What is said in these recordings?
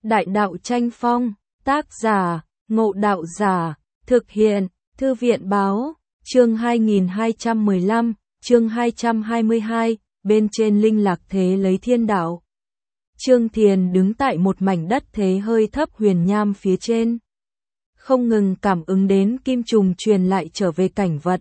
Đại đạo tranh phong, tác giả, Ngộ Đạo Giả, thực hiện, Thư viện báo, chương 2215, chương 222, bên trên linh lạc thế lấy thiên đạo. Trương Thiền đứng tại một mảnh đất thế hơi thấp huyền nham phía trên. Không ngừng cảm ứng đến kim trùng truyền lại trở về cảnh vật.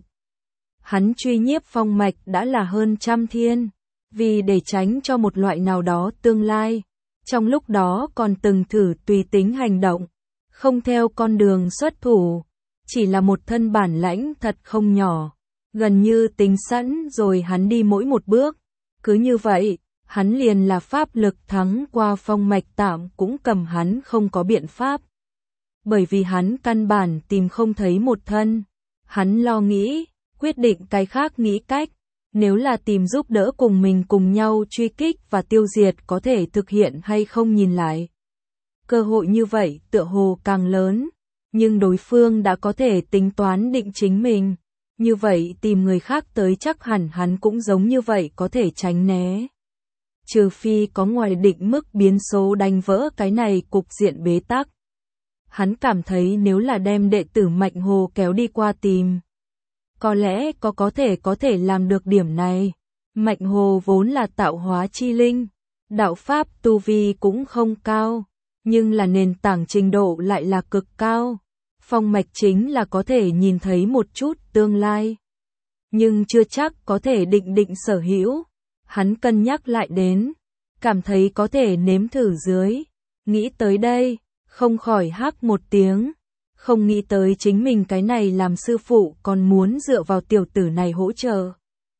Hắn truy nhiếp phong mạch đã là hơn trăm thiên, vì để tránh cho một loại nào đó tương lai. Trong lúc đó còn từng thử tùy tính hành động, không theo con đường xuất thủ, chỉ là một thân bản lãnh thật không nhỏ, gần như tính sẵn rồi hắn đi mỗi một bước. Cứ như vậy, hắn liền là pháp lực thắng qua phong mạch tạm cũng cầm hắn không có biện pháp. Bởi vì hắn căn bản tìm không thấy một thân, hắn lo nghĩ, quyết định cái khác nghĩ cách. Nếu là tìm giúp đỡ cùng mình cùng nhau truy kích và tiêu diệt có thể thực hiện hay không nhìn lại. Cơ hội như vậy tựa hồ càng lớn, nhưng đối phương đã có thể tính toán định chính mình. Như vậy tìm người khác tới chắc hẳn hắn cũng giống như vậy có thể tránh né. Trừ phi có ngoài định mức biến số đánh vỡ cái này cục diện bế tắc. Hắn cảm thấy nếu là đem đệ tử Mạnh Hồ kéo đi qua tìm, có lẽ có thể làm được điểm này. Mạnh Hồ vốn là tạo hóa chi linh, đạo pháp tu vi cũng không cao, nhưng là nền tảng trình độ lại là cực cao. Phong mạch chính là có thể nhìn thấy một chút tương lai, nhưng chưa chắc có thể định sở hữu. Hắn cân nhắc lại đến, cảm thấy có thể nếm thử dưới. Nghĩ tới đây, không khỏi hắc một tiếng. Không nghĩ tới chính mình cái này làm sư phụ còn muốn dựa vào tiểu tử này hỗ trợ.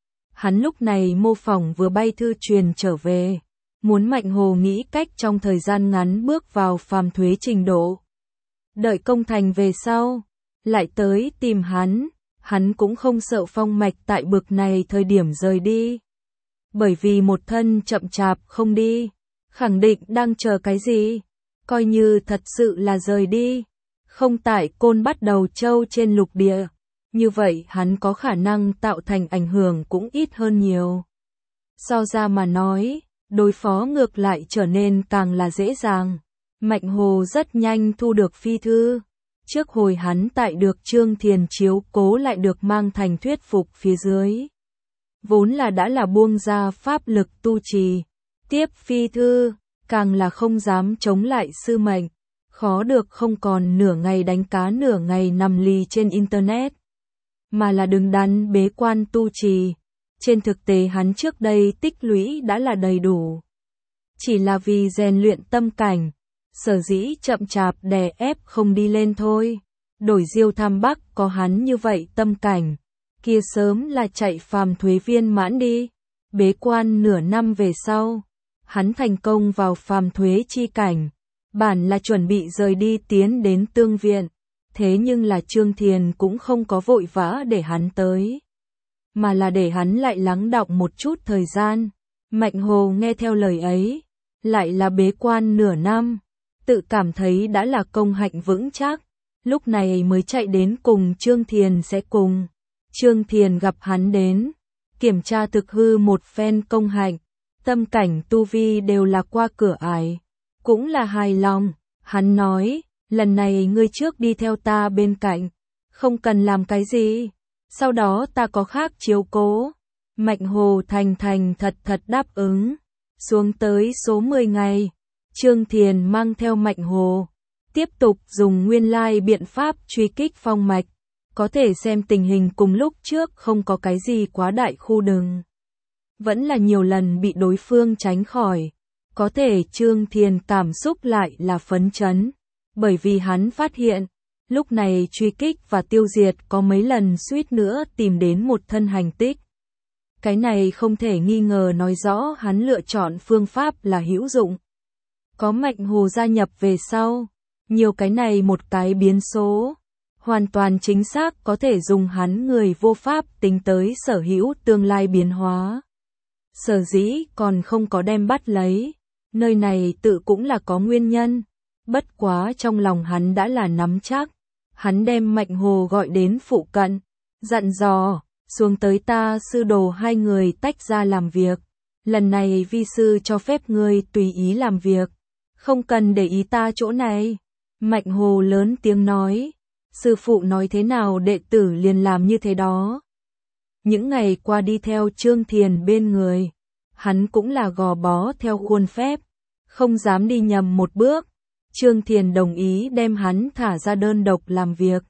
Hắn lúc này mô phỏng vừa bay thư truyền trở về, muốn Mạnh Hồ nghĩ cách trong thời gian ngắn bước vào phàm thuế trình độ. Đợi công thành về sau, lại tới tìm hắn cũng không sợ phong mạch tại bực này thời điểm rời đi. Bởi vì một thân chậm chạp không đi, khẳng định đang chờ cái gì, coi như thật sự là rời đi. Không tại Côn Bắt Đầu Châu trên lục địa, như vậy hắn có khả năng tạo thành ảnh hưởng cũng ít hơn nhiều. So ra mà nói, đối phó ngược lại trở nên càng là dễ dàng. Mạnh Hồ rất nhanh thu được phi thư. Trước hồi hắn tại được Trương Thiền chiếu cố lại được mang thành thuyết phục phía dưới. Vốn là đã là buông ra pháp lực tu trì. Tiếp phi thư, càng là không dám chống lại sư mệnh. Khó được không còn nửa ngày đánh cá nửa ngày nằm lì trên internet, mà là đứng đắn bế quan tu trì. Trên thực tế hắn trước đây tích lũy đã là đầy đủ, chỉ là vì rèn luyện tâm cảnh, sở dĩ chậm chạp đè ép không đi lên thôi. Đổi Diêu Tham Bắc có hắn như vậy tâm cảnh, kia sớm là chạy phàm thuế viên mãn đi. Bế quan nửa năm về sau, hắn thành công vào phàm thuế chi cảnh. Bản là chuẩn bị rời đi tiến đến tương viện, thế nhưng là Trương Thiền cũng không có vội vã để hắn tới, mà là để hắn lại lắng đọng một chút thời gian. Mạnh Hồ nghe theo lời ấy, lại là bế quan nửa năm, tự cảm thấy đã là công hạnh vững chắc, lúc này mới chạy đến cùng Trương Thiền sẽ cùng. Trương Thiền gặp hắn đến, kiểm tra thực hư một phen công hạnh, tâm cảnh tu vi đều là qua cửa ải. Cũng là hài lòng, hắn nói, lần này ngươi trước đi theo ta bên cạnh, không cần làm cái gì, sau đó ta có khác chiếu cố. Mạnh Hồ thành thật đáp ứng, xuống tới số 10 ngày, Trương Thiền mang theo Mạnh Hồ, tiếp tục dùng nguyên lai biện pháp truy kích phong mạch, có thể xem tình hình cùng lúc trước không có cái gì quá đại khu đừng. Vẫn là nhiều lần bị đối phương tránh khỏi. Có thể Trương Thiền cảm xúc lại là phấn chấn, bởi vì hắn phát hiện, lúc này truy kích và tiêu diệt có mấy lần suýt nữa tìm đến một thân hành tích. Cái này không thể nghi ngờ nói rõ hắn lựa chọn phương pháp là hữu dụng. Có Mạnh Hồ gia nhập về sau, nhiều cái này một cái biến số, hoàn toàn chính xác có thể dùng hắn người vô pháp tính tới sở hữu tương lai biến hóa. Sở dĩ còn không có đem bắt lấy. Nơi này tự cũng là có nguyên nhân, bất quá trong lòng hắn đã là nắm chắc. Hắn đem Mạnh Hồ gọi đến phụ cận, dặn dò, xuống tới ta sư đồ hai người tách ra làm việc. Lần này vi sư cho phép ngươi tùy ý làm việc, Không cần để ý ta chỗ này. Mạnh Hồ lớn tiếng nói. Sư phụ nói thế nào đệ tử liền làm như thế đó. Những ngày qua đi theo Trương Thiền bên người, hắn cũng là gò bó theo khuôn phép, không dám đi nhầm một bước. Trương Thiền đồng ý đem hắn thả ra đơn độc làm việc.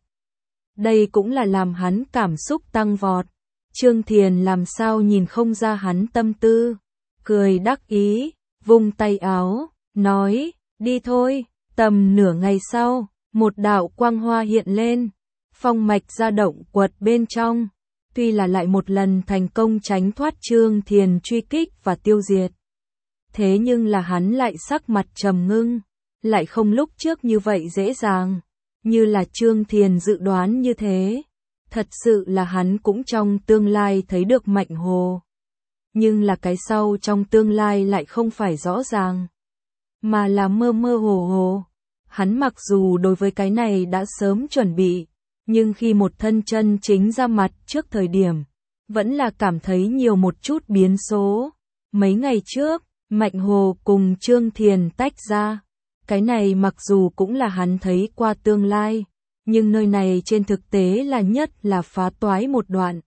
Đây cũng là làm hắn cảm xúc tăng vọt. Trương Thiền làm sao nhìn không ra hắn tâm tư, cười đắc ý, vung tay áo, nói, đi thôi. Tầm nửa ngày sau, một đạo quang hoa hiện lên, phong mạch ra động quật bên trong. Tuy là lại một lần thành công tránh thoát Trương Thiền truy kích và tiêu diệt. Thế nhưng là hắn lại sắc mặt trầm ngưng, lại không lúc trước như vậy dễ dàng, như là Trương Thiền dự đoán như thế. Thật sự là hắn cũng trong tương lai thấy được Mạnh Hồ. Nhưng là cái sau trong tương lai lại không phải rõ ràng, mà là mơ mơ hồ hồ. Hắn mặc dù đối với cái này đã sớm chuẩn bị, nhưng khi một thân chân chính ra mặt trước thời điểm, vẫn là cảm thấy nhiều một chút biến số. Mấy ngày trước, Mạnh Hồ cùng Trương Thiền tách ra. Cái này mặc dù cũng là hắn thấy qua tương lai, nhưng nơi này trên thực tế là nhất là phá toái một đoạn.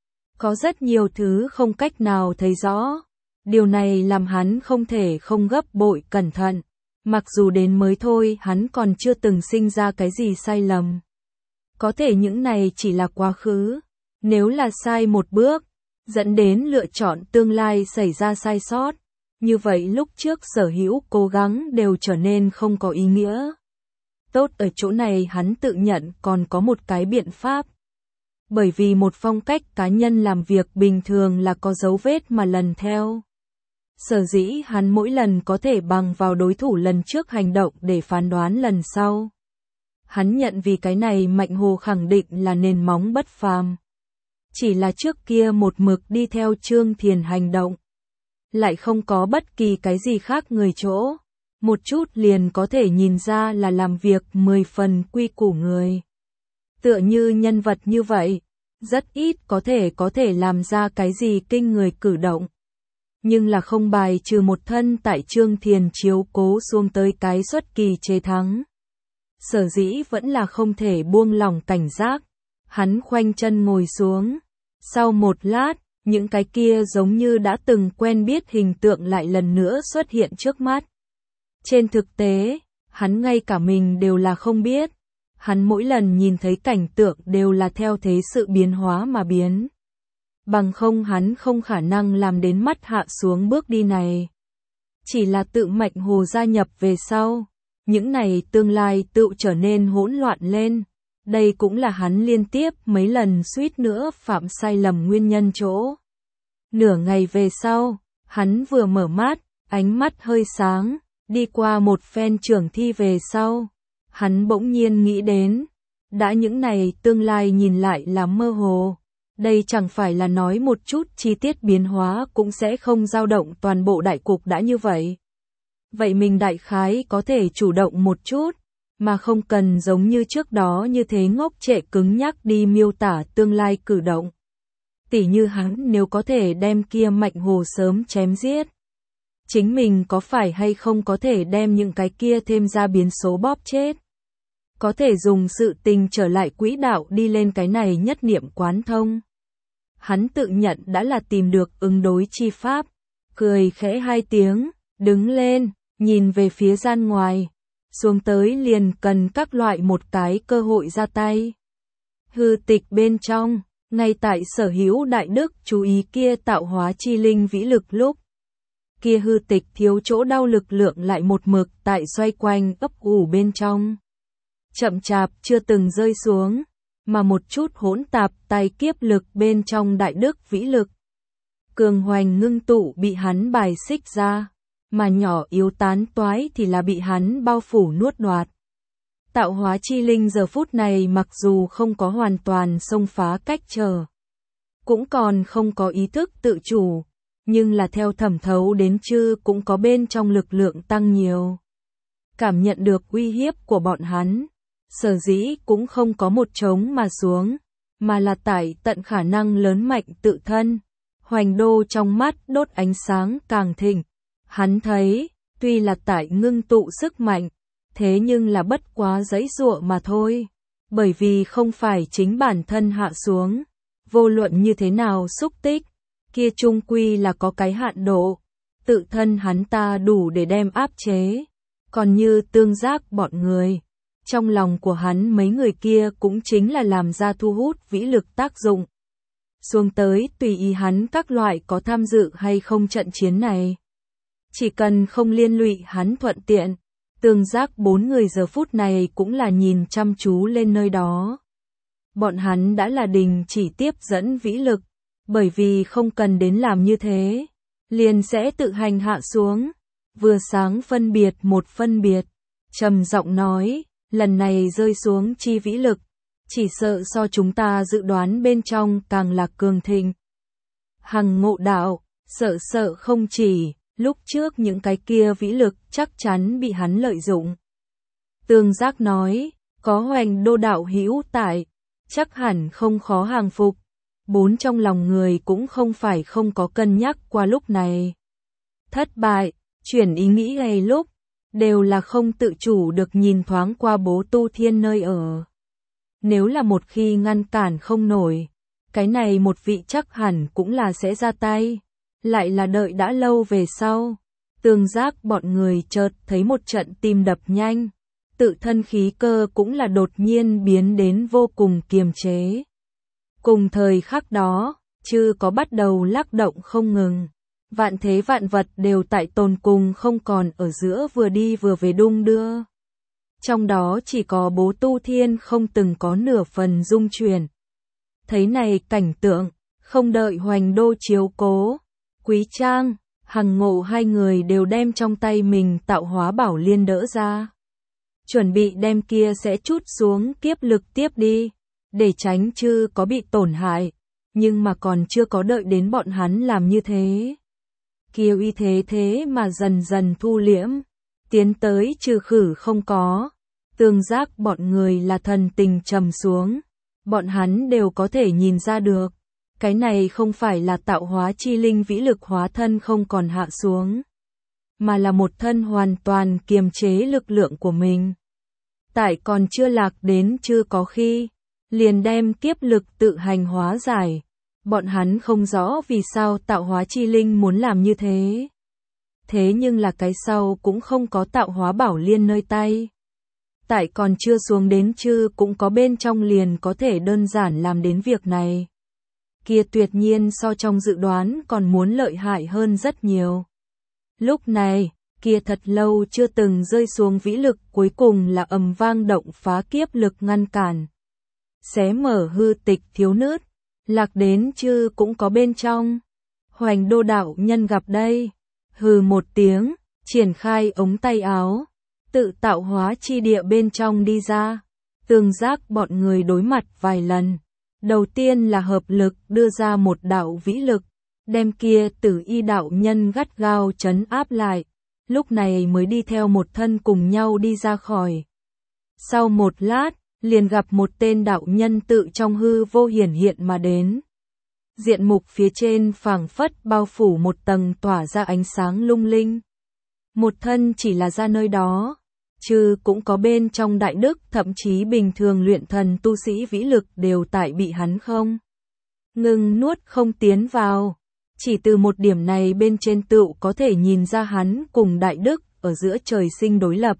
Có rất nhiều thứ không cách nào thấy rõ. Điều này làm hắn không thể không gấp bội cẩn thận. Mặc dù đến mới thôi hắn còn chưa từng sinh ra cái gì sai lầm. Có thể những này chỉ là quá khứ. Nếu là sai một bước, dẫn đến lựa chọn tương lai xảy ra sai sót, như vậy lúc trước sở hữu cố gắng đều trở nên không có ý nghĩa. Tốt ở chỗ này hắn tự nhận còn có một cái biện pháp. Bởi vì một phong cách cá nhân làm việc bình thường là có dấu vết mà lần theo. Sở dĩ hắn mỗi lần có thể bằng vào đối thủ lần trước hành động để phán đoán lần sau. Hắn nhận vì cái này Mạnh Hồ khẳng định là nền móng bất phàm. Chỉ là trước kia một mực đi theo Trương Thiền hành động, lại không có bất kỳ cái gì khác người chỗ. Một chút liền có thể nhìn ra là làm việc 10 phần quy củ người. Tựa như nhân vật như vậy, rất ít có thể làm ra cái gì kinh người cử động. Nhưng là không bài trừ một thân tại Trương Thiền chiếu cố xuống tới cái xuất kỳ chế thắng. Sở dĩ vẫn là không thể buông lỏng cảnh giác. Hắn khoanh chân ngồi xuống. Sau một lát, những cái kia giống như đã từng quen biết hình tượng lại lần nữa xuất hiện trước mắt. Trên thực tế, hắn ngay cả mình đều là không biết. Hắn mỗi lần nhìn thấy cảnh tượng đều là theo thế sự biến hóa mà biến. Bằng không hắn không khả năng làm đến mắt hạ xuống bước đi này. Chỉ là tự Mạnh Hồ gia nhập về sau, những này tương lai tự trở nên hỗn loạn lên. Đây cũng là hắn liên tiếp mấy lần suýt nữa phạm sai lầm nguyên nhân chỗ. Nửa ngày về sau, hắn vừa mở mắt, ánh mắt hơi sáng, đi qua một phen trưởng thi về sau. Hắn bỗng nhiên nghĩ đến, đã những này tương lai nhìn lại là mơ hồ. Đây chẳng phải là nói một chút chi tiết biến hóa cũng sẽ không dao động toàn bộ đại cục đã như vậy. Vậy mình đại khái có thể chủ động một chút, mà không cần giống như trước đó như thế ngốc trệ cứng nhắc đi miêu tả tương lai cử động. Tỉ như hắn nếu có thể đem kia Mạnh Hồ sớm chém giết, chính mình có phải hay không có thể đem những cái kia thêm ra biến số bóp chết. Có thể dùng sự tình trở lại quỹ đạo đi lên cái này nhất niệm quán thông. Hắn tự nhận đã là tìm được ứng đối chi pháp, cười khẽ hai tiếng, đứng lên, nhìn về phía gian ngoài, xuống tới liền cần các loại một cái cơ hội ra tay. Hư tịch bên trong, ngay tại Sở Hữu Đại Đức chú ý kia tạo hóa chi linh vĩ lực lúc, kia hư tịch thiếu chỗ đau lực lượng lại một mực tại xoay quanh ấp ủ bên trong. Chậm chạp chưa từng rơi xuống, mà một chút hỗn tạp tài kiếp lực bên trong đại đức vĩ lực. Cường hoành ngưng tụ bị hắn bài xích ra, mà nhỏ yếu tán toái thì là bị hắn bao phủ nuốt đoạt. Tạo hóa chi linh giờ phút này mặc dù không có hoàn toàn xông phá cách trở, cũng còn không có ý thức tự chủ, nhưng là theo thẩm thấu đến chư cũng có bên trong lực lượng tăng nhiều. Cảm nhận được uy hiếp của bọn hắn, sở dĩ cũng không có một trống mà xuống, mà là tải tận khả năng lớn mạnh tự thân. Hoành đô trong mắt đốt ánh sáng càng thịnh. Hắn thấy, tuy là tại ngưng tụ sức mạnh, thế nhưng là bất quá giãy giụa mà thôi, bởi vì không phải chính bản thân hạ xuống, vô luận như thế nào xúc tích, kia chung quy là có cái hạn độ, tự thân hắn ta đủ để đem áp chế, còn như Tương Giác bọn người, trong lòng của hắn mấy người kia cũng chính là làm ra thu hút vĩ lực tác dụng. Xuống tới tùy ý hắn các loại có tham dự hay không trận chiến này. Chỉ cần không liên lụy hắn thuận tiện, Tương Giác bốn người giờ phút này cũng là nhìn chăm chú lên nơi đó. Bọn hắn đã là đình chỉ tiếp dẫn vĩ lực, bởi vì không cần đến làm như thế, liền sẽ tự hành hạ xuống. Vừa sáng phân biệt một phân biệt, trầm giọng nói, lần này rơi xuống chi vĩ lực, chỉ sợ so chúng ta dự đoán bên trong càng là cường thịnh. Hằng Ngộ đạo, sợ không chỉ, lúc trước những cái kia vĩ lực chắc chắn bị hắn lợi dụng. Tương Giác nói, có Hoành Đô đạo hữu tại, chắc hẳn không khó hàng phục. Bốn trong lòng người cũng không phải không có cân nhắc qua lúc này. Thất bại, chuyển ý nghĩ ngay lúc, đều là không tự chủ được nhìn thoáng qua Bố Tu Thiên nơi ở. Nếu là một khi ngăn cản không nổi, cái này một vị chắc hẳn cũng là sẽ ra tay. Lại là đợi đã lâu về sau, Tương Giác bọn người chợt thấy một trận tim đập nhanh, tự thân khí cơ cũng là đột nhiên biến đến vô cùng kiềm chế. Cùng thời khắc đó, chư có bắt đầu lắc động không ngừng, vạn thế vạn vật đều tại tồn cùng không còn ở giữa vừa đi vừa về đung đưa. Trong đó chỉ có Bố Tu Thiên không từng có nửa phần rung chuyển. Thấy này cảnh tượng, không đợi Hoành Đô chiếu cố, Quý Trang, Hằng Ngộ hai người đều đem trong tay mình tạo hóa bảo liên đỡ ra. Chuẩn bị đem kia sẽ trút xuống kiếp lực tiếp đi, để tránh chư có bị tổn hại, nhưng mà còn chưa có đợi đến bọn hắn làm như thế. Kia uy thế mà dần dần thu liễm, tiến tới trừ khử không có. Tương Giác bọn người là thần tình trầm xuống, bọn hắn đều có thể nhìn ra được. Cái này không phải là tạo hóa chi linh vĩ lực hóa thân không còn hạ xuống, mà là một thân hoàn toàn kiềm chế lực lượng của mình. Tại còn chưa lạc đến chưa có khi, liền đem kiếp lực tự hành hóa giải. Bọn hắn không rõ vì sao tạo hóa chi linh muốn làm như thế. Thế nhưng là cái sau cũng không có tạo hóa bảo liên nơi tay. Tại còn chưa xuống đến chư cũng có bên trong liền có thể đơn giản làm đến việc này. Kia tuyệt nhiên so trong dự đoán còn muốn lợi hại hơn rất nhiều. Lúc này, kia thật lâu chưa từng rơi xuống vĩ lực cuối cùng là ầm vang động phá kiếp lực ngăn cản. Xé mở hư tịch thiếu nứt, lạc đến chư cũng có bên trong. Hoành Đô đạo nhân gặp đây, hừ một tiếng, triển khai ống tay áo, tự tạo hóa chi địa bên trong đi ra. Tương Giác bọn người đối mặt vài lần. Đầu tiên là hợp lực đưa ra một đạo vĩ lực, đem kia Tử Y đạo nhân gắt gao trấn áp lại, lúc này mới đi theo một thân cùng nhau đi ra khỏi. Sau một lát, liền gặp một tên đạo nhân tự trong hư vô hiển hiện mà đến. Diện mục phía trên phảng phất bao phủ một tầng tỏa ra ánh sáng lung linh. Một thân chỉ là ra nơi đó, chư cũng có bên trong đại đức thậm chí bình thường luyện thần tu sĩ vĩ lực đều tại bị hắn không ngừng nuốt không tiến vào. Chỉ từ một điểm này bên trên tựu có thể nhìn ra hắn cùng đại đức ở giữa trời sinh đối lập.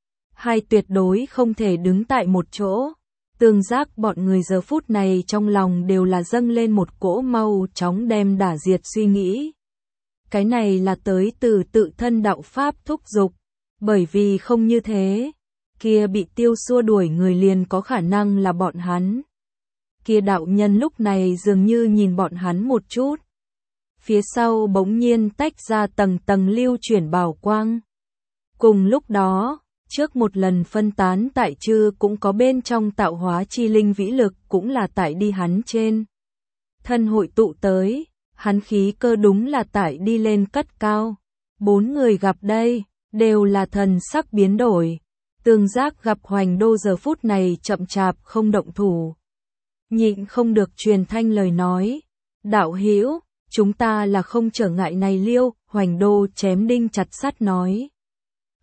Hai tuyệt đối không thể đứng tại một chỗ. Tương Giác bọn người giờ phút này trong lòng đều là dâng lên một cỗ mau chóng đem đả diệt suy nghĩ. Cái này là tới từ tự thân đạo pháp thúc giục. Bởi vì không như thế, kia bị tiêu xua đuổi người liền có khả năng là bọn hắn. Kia đạo nhân lúc này dường như nhìn bọn hắn một chút. Phía sau bỗng nhiên tách ra tầng tầng lưu chuyển bảo quang. Cùng lúc đó, trước một lần phân tán tại chư cũng có bên trong tạo hóa chi linh vĩ lực cũng là tại đi hắn trên. Thân hội tụ tới, hắn khí cơ đúng là tại đi lên cất cao. Bốn người gặp đây, đều là thần sắc biến đổi. Tương Giác gặp Hoành Đô giờ phút này chậm chạp không động thủ. Nhịn không được truyền thanh lời nói. Đạo hữu, chúng ta là không trở ngại này liêu. Hoành Đô chém đinh chặt sắt nói.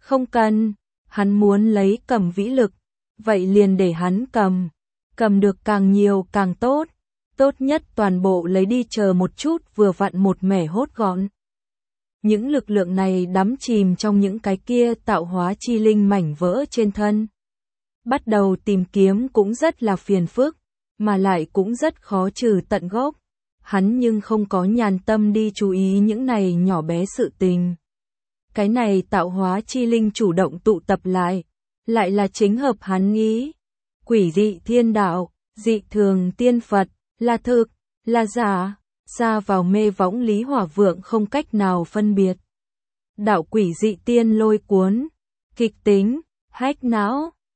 Không cần, hắn muốn lấy cầm vĩ lực, vậy liền để hắn cầm được càng nhiều càng tốt, tốt nhất toàn bộ lấy đi chờ một chút vừa vặn một mẻ hốt gọn. Những lực lượng này đắm chìm trong những cái kia tạo hóa chi linh mảnh vỡ trên thân. Bắt đầu tìm kiếm cũng rất là phiền phức, mà lại cũng rất khó trừ tận gốc. Hắn nhưng không có nhàn tâm đi chú ý những này nhỏ bé sự tình. Cái này tạo hóa chi linh chủ động tụ tập lại là chính hợp hắn nghĩ. Quỷ dị thiên đạo, dị thường tiên Phật, là thực, là giả, xa vào mê võng Lý Hỏa Vượng không cách nào phân biệt. Đạo quỷ dị tiên lôi cuốn, kịch tính, hách não,